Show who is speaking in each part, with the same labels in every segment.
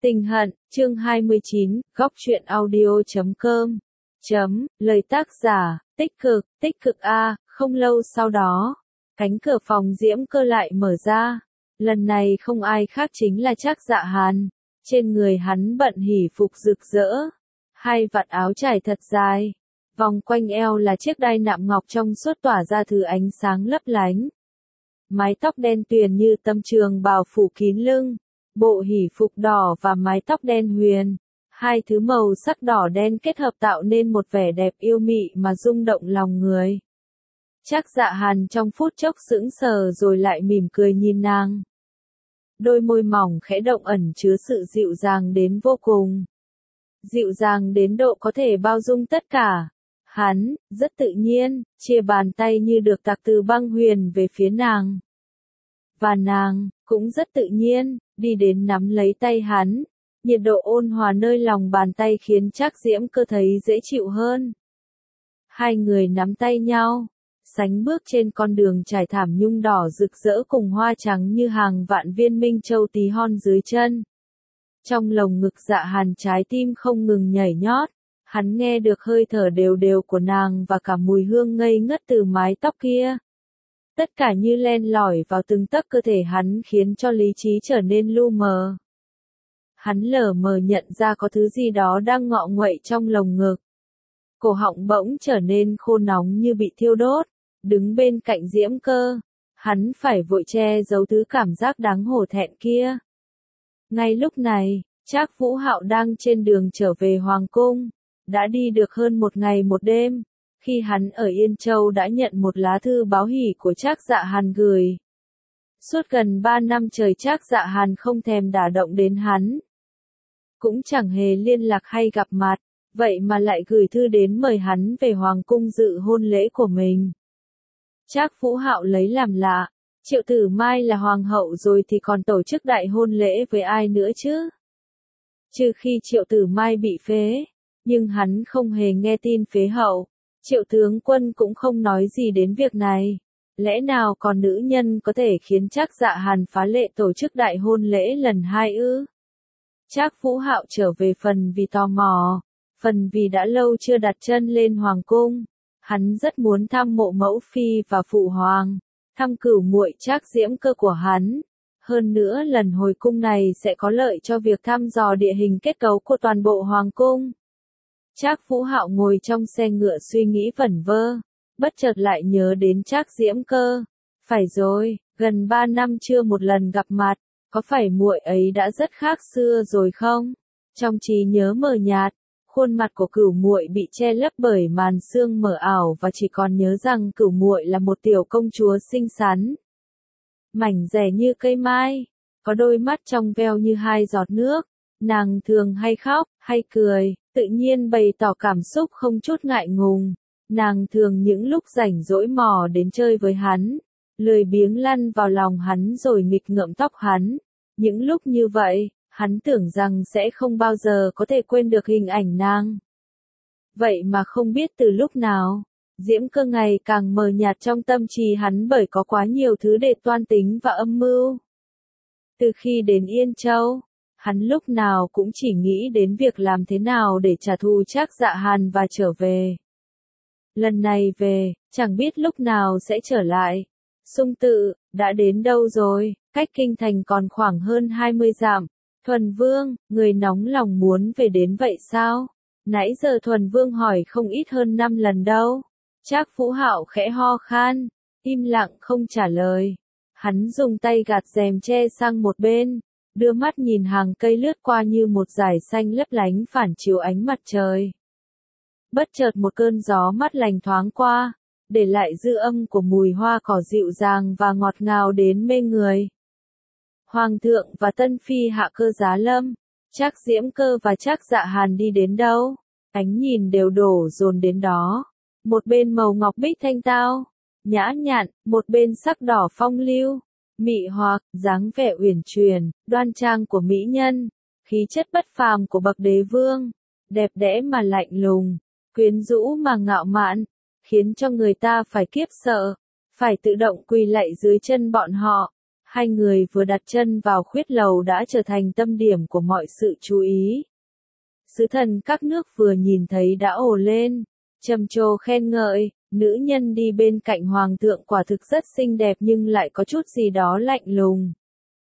Speaker 1: Tình hận, chương 29, góc truyện audio.com. Lời tác giả, tích cực A, không lâu sau đó, cánh cửa phòng Diễm Cơ lại mở ra. Lần này không ai khác chính là Trác Dạ Hàn. Trên người hắn bận hỉ phục rực rỡ, hai vạt áo trải thật dài, vòng quanh eo là chiếc đai nạm ngọc trong suốt tỏa ra thứ ánh sáng lấp lánh. Mái tóc đen tuyền như tấm trường bào phủ kín lưng, bộ hỉ phục đỏ và mái tóc đen huyền, hai thứ màu sắc đỏ đen kết hợp tạo nên một vẻ đẹp yêu mị mà rung động lòng người. Trác Dạ Hàn trong phút chốc sững sờ rồi lại mỉm cười nhìn nàng. Đôi môi mỏng khẽ động ẩn chứa sự dịu dàng đến vô cùng. Dịu dàng đến độ có thể bao dung tất cả. Hắn, rất tự nhiên, chia bàn tay như được tạc từ băng huyền về phía nàng. Và nàng, cũng rất tự nhiên, đi đến nắm lấy tay hắn. Nhiệt độ ôn hòa nơi lòng bàn tay khiến Trác Diễm Cơ thấy dễ chịu hơn. Hai người nắm tay nhau, sánh bước trên con đường trải thảm nhung đỏ rực rỡ cùng hoa trắng như hàng vạn viên minh châu tí hon dưới chân. Trong lồng ngực Dạ Hàn trái tim không ngừng nhảy nhót, hắn nghe được hơi thở đều đều của nàng và cả mùi hương ngây ngất từ mái tóc kia. Tất cả như len lỏi vào từng tấc cơ thể hắn khiến cho lý trí trở nên lu mờ. Hắn lờ mờ nhận ra có thứ gì đó đang ngọ nguậy trong lồng ngực. Cổ họng bỗng trở nên khô nóng như bị thiêu đốt. Đứng bên cạnh Diễm Cơ, hắn phải vội che giấu thứ cảm giác đáng hổ thẹn kia. Ngay lúc này, Trác Vũ Hạo đang trên đường trở về Hoàng Cung, đã đi được hơn một ngày một đêm, khi hắn ở Yên Châu đã nhận một lá thư báo hỉ của Trác Dạ Hàn gửi. Suốt gần 3 năm trời Trác Dạ Hàn không thèm đả động đến hắn. Cũng chẳng hề liên lạc hay gặp mặt, vậy mà lại gửi thư đến mời hắn về Hoàng Cung dự hôn lễ của mình. Trác Vũ Hạo lấy làm lạ, Triệu Tử Mai là hoàng hậu rồi thì còn tổ chức đại hôn lễ với ai nữa chứ? Trừ khi Triệu Tử Mai bị phế, nhưng hắn không hề nghe tin phế hậu. Triệu tướng quân cũng không nói gì đến việc này. Lẽ nào còn nữ nhân có thể khiến Trác Dạ Hàn phá lệ tổ chức đại hôn lễ lần 2 ư? Trác Vũ Hạo trở về phần vì tò mò, phần vì đã lâu chưa đặt chân lên hoàng cung. Hắn rất muốn thăm mộ mẫu phi và phụ hoàng, thăm cửu muội Trác Diễm Cơ của hắn. Hơn nữa lần hồi cung này sẽ có lợi cho việc thăm dò địa hình kết cấu của toàn bộ hoàng cung. Trác Vũ Hạo ngồi trong xe ngựa suy nghĩ vẩn vơ, bất chợt lại nhớ đến Trác Diễm Cơ. Phải rồi, gần 3 năm chưa một lần gặp mặt, có phải muội ấy đã rất khác xưa rồi không? Trong trí nhớ mờ nhạt, khuôn mặt của cửu muội bị che lấp bởi màn sương mờ ảo và chỉ còn nhớ rằng cửu muội là một tiểu công chúa xinh xắn. Mảnh dẻ như cây mai, có đôi mắt trong veo như 2 giọt nước, nàng thường hay khóc, hay cười, tự nhiên bày tỏ cảm xúc không chút ngại ngùng. Nàng thường những lúc rảnh rỗi mò đến chơi với hắn, lười biếng lăn vào lòng hắn rồi nghịch ngợm tóc hắn. Những lúc như vậy, hắn tưởng rằng sẽ không bao giờ có thể quên được hình ảnh nàng. Vậy mà không biết từ lúc nào, Diễm Cơ ngày càng mờ nhạt trong tâm trí hắn bởi có quá nhiều thứ để toan tính và âm mưu. Từ khi đến Yên Châu, hắn lúc nào cũng chỉ nghĩ đến việc làm thế nào để trả thù Trác Dạ Hàn và trở về. Lần này về, chẳng biết lúc nào sẽ trở lại. Sung Tự, đã đến đâu rồi? Cách kinh thành còn khoảng hơn 20 dặm. Thuần Vương, người nóng lòng muốn về đến vậy sao? Nãy giờ Thuần Vương hỏi không ít hơn 5 lần đâu. Trác Vũ Hạo khẽ ho khan, im lặng không trả lời. Hắn dùng tay gạt rèm che sang một bên, đưa mắt nhìn hàng cây lướt qua như một dải xanh lấp lánh phản chiếu ánh mặt trời. Bất chợt một cơn gió mát lành thoáng qua, để lại dư âm của mùi hoa cỏ dịu dàng và ngọt ngào đến mê người. Hoàng thượng và Tân Phi hạ cơ giá lâm, Trác Diễm Cơ và Trác Dạ Hàn đi đến đâu? Ánh nhìn đều đổ dồn đến đó. Một bên màu ngọc bích thanh tao, nhã nhặn, một bên sắc đỏ phong lưu, mị hoặc, dáng vẻ uyển chuyển, đoan trang của mỹ nhân, khí chất bất phàm của bậc đế vương, đẹp đẽ mà lạnh lùng, quyến rũ mà ngạo mạn, khiến cho người ta phải kiếp sợ, phải tự động quỳ lạy dưới chân bọn họ. Hai người vừa đặt chân vào khuyết lầu đã trở thành tâm điểm của mọi sự chú ý. Sứ thần các nước vừa nhìn thấy đã ồ lên, trầm trồ khen ngợi, nữ nhân đi bên cạnh hoàng thượng quả thực rất xinh đẹp nhưng lại có chút gì đó lạnh lùng.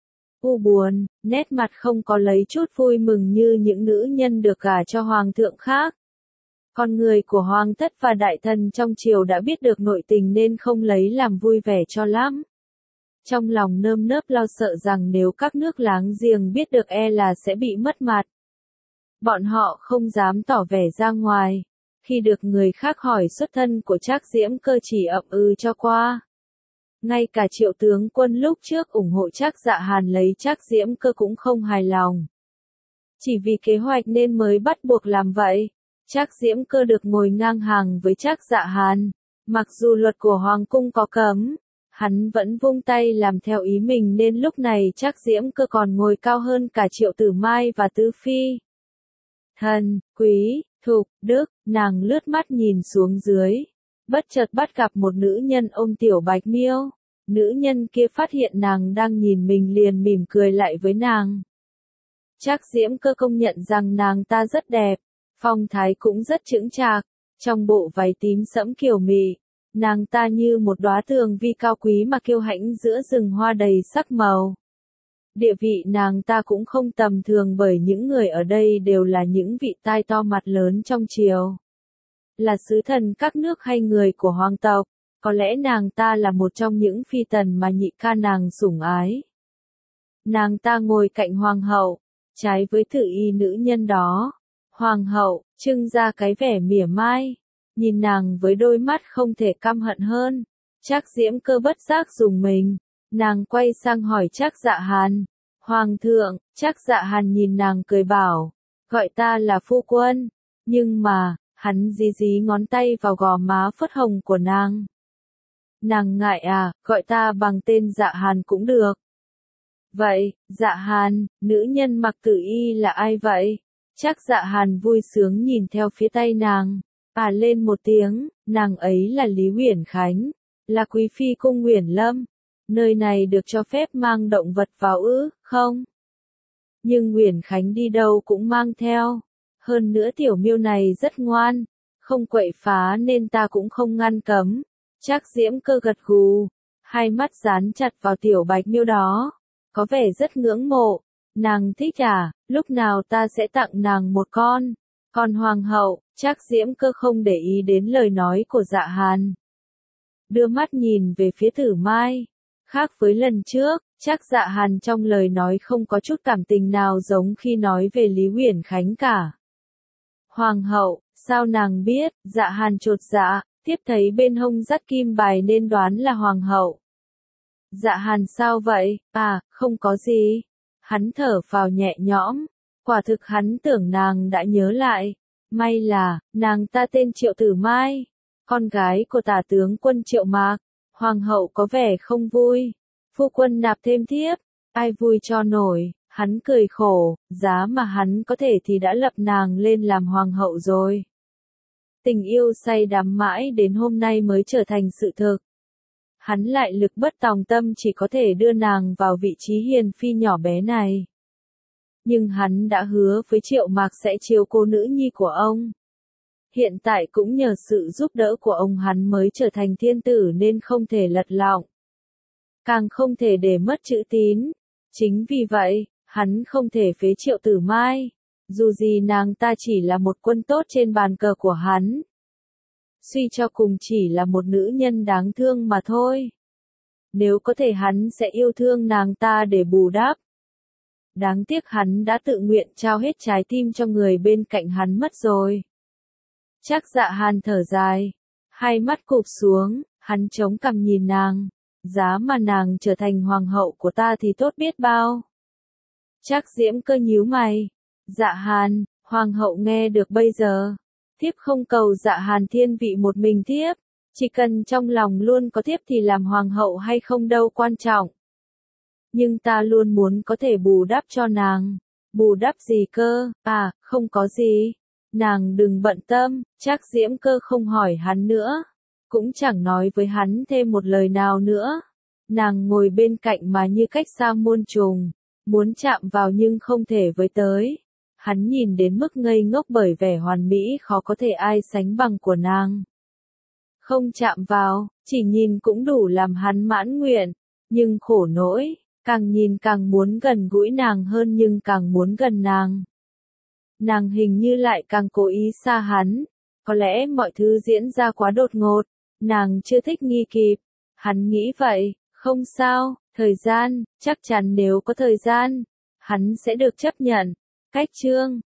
Speaker 1: U buồn, nét mặt không có lấy chút vui mừng như những nữ nhân được gả cho hoàng thượng khác. Con người của hoàng thất và đại thần trong triều đã biết được nội tình nên không lấy làm vui vẻ cho lắm. Trong lòng nơm nớp lo sợ rằng nếu các nước láng giềng biết được e là sẽ bị mất mặt. Bọn họ không dám tỏ vẻ ra ngoài. Khi được người khác hỏi xuất thân của Trác Diễm Cơ chỉ ậm ừ cho qua. Ngay cả Triệu tướng quân lúc trước ủng hộ Trác Dạ Hàn lấy Trác Diễm Cơ cũng không hài lòng. Chỉ vì kế hoạch nên mới bắt buộc làm vậy. Trác Diễm Cơ được ngồi ngang hàng với Trác Dạ Hàn. Mặc dù luật của Hoàng cung có cấm, hắn vẫn vung tay làm theo ý mình nên lúc này Trác Diễm Cơ còn ngồi cao hơn cả Triệu Tử Mai và Tứ Phi. Thần, quý, thục, đức, nàng lướt mắt nhìn xuống dưới. Bất chợt bắt gặp một nữ nhân ôm tiểu Bạch Miêu. Nữ nhân kia phát hiện nàng đang nhìn mình liền mỉm cười lại với nàng. Trác Diễm Cơ công nhận rằng nàng ta rất đẹp, phong thái cũng rất chững chạc, trong bộ váy tím sẫm kiều mị, nàng ta như một đóa tường vi cao quý mà kiêu hãnh giữa rừng hoa đầy sắc màu. Địa vị nàng ta cũng không tầm thường bởi những người ở đây đều là những vị tai to mặt lớn trong triều. Là sứ thần các nước hay người của hoàng tộc, có lẽ nàng ta là một trong những phi tần mà nhị ca nàng sủng ái. Nàng ta ngồi cạnh hoàng hậu, trái với Tử Y nữ nhân đó. Hoàng hậu, trưng ra cái vẻ mỉa mai, nhìn nàng với đôi mắt không thể căm hận hơn. Trác Diễm Cơ bất giác rùng mình, nàng quay sang hỏi Trác Dạ Hàn. Hoàng thượng, Trác Dạ Hàn nhìn nàng cười bảo, gọi ta là phu quân, nhưng mà, hắn dí dí ngón tay vào gò má phớt hồng của nàng. Nàng ngại à, gọi ta bằng tên Dạ Hàn cũng được. Vậy, Dạ Hàn, nữ nhân mặc Tử Y là ai vậy? Trác Dạ Hàn vui sướng nhìn theo phía tay nàng, lên một tiếng, nàng ấy là Lý Uyển Khánh, là quý phi cung Uyển Lâm. Nơi này được cho phép mang động vật vào ư, không? Nhưng Uyển Khánh đi đâu cũng mang theo. Hơn nữa tiểu miêu này rất ngoan, không quậy phá nên ta cũng không ngăn cấm. Trác Diễm Cơ gật gù, hai mắt dán chặt vào tiểu Bạch Miêu đó, có vẻ rất ngưỡng mộ. Nàng thích à, lúc nào ta sẽ tặng nàng một con. Còn hoàng hậu, Trác Diễm Cơ không để ý đến lời nói của Dạ Hàn. Đưa mắt nhìn về phía Tử Mai. Khác với lần trước, Trác Dạ Hàn trong lời nói không có chút cảm tình nào giống khi nói về Lý Uyển Khánh cả. Hoàng hậu, sao nàng biết? Dạ Hàn chột dạ, tiếp thấy bên hông dắt kim bài nên đoán là hoàng hậu. Dạ Hàn sao vậy? Không có gì. Hắn thở phào nhẹ nhõm, quả thực hắn tưởng nàng đã nhớ lại. May là, nàng ta tên Triệu Tử Mai, con gái của tả tướng quân Triệu Mạc. Hoàng hậu có vẻ không vui. Phu quân nạp thêm thiếp, ai vui cho nổi, hắn cười khổ, giá mà hắn có thể thì đã lập nàng lên làm hoàng hậu rồi. Tình yêu say đắm mãi đến hôm nay mới trở thành sự thực. Hắn lại lực bất tòng tâm chỉ có thể đưa nàng vào vị trí hiền phi nhỏ bé này. Nhưng hắn đã hứa với Triệu Mạc sẽ chiếu cố nữ nhi của ông. Hiện tại cũng nhờ sự giúp đỡ của ông hắn mới trở thành thiên tử nên không thể lật lọng. Càng không thể để mất chữ tín. Chính vì vậy, hắn không thể phế Triệu Tử Mai. Dù gì nàng ta chỉ là một quân tốt trên bàn cờ của hắn. Suy cho cùng chỉ là một nữ nhân đáng thương mà thôi. Nếu có thể hắn sẽ yêu thương nàng ta để bù đắp. Đáng tiếc hắn đã tự nguyện trao hết trái tim cho người bên cạnh hắn mất rồi. Trác Dạ Hàn thở dài, hai mắt cụp xuống, hắn chống cằm nhìn nàng, giá mà nàng trở thành hoàng hậu của ta thì tốt biết bao. Trác Diễm Cơ nhíu mày, Dạ Hàn, hoàng hậu nghe được bây giờ, thiếp không cầu Dạ Hàn thiên vị một mình thiếp, chỉ cần trong lòng luôn có thiếp thì làm hoàng hậu hay không đâu quan trọng. Nhưng ta luôn muốn có thể bù đắp cho nàng. Bù đắp gì cơ? Không có gì. Nàng đừng bận tâm. Trác Diễm Cơ không hỏi hắn nữa, cũng chẳng nói với hắn thêm một lời nào nữa. Nàng ngồi bên cạnh mà như cách xa muôn trùng, muốn chạm vào nhưng không thể với tới. Hắn nhìn đến mức ngây ngốc bởi vẻ hoàn mỹ khó có thể ai sánh bằng của nàng. Không chạm vào, chỉ nhìn cũng đủ làm hắn mãn nguyện, nhưng khổ nỗi, càng nhìn càng muốn gần gũi nàng hơn nhưng càng muốn gần nàng. Nàng hình như lại càng cố ý xa hắn, có lẽ mọi thứ diễn ra quá đột ngột, nàng chưa thích nghi kịp. Hắn nghĩ vậy, không sao, thời gian, chắc chắn nếu có thời gian, hắn sẽ được chấp nhận. Cách chương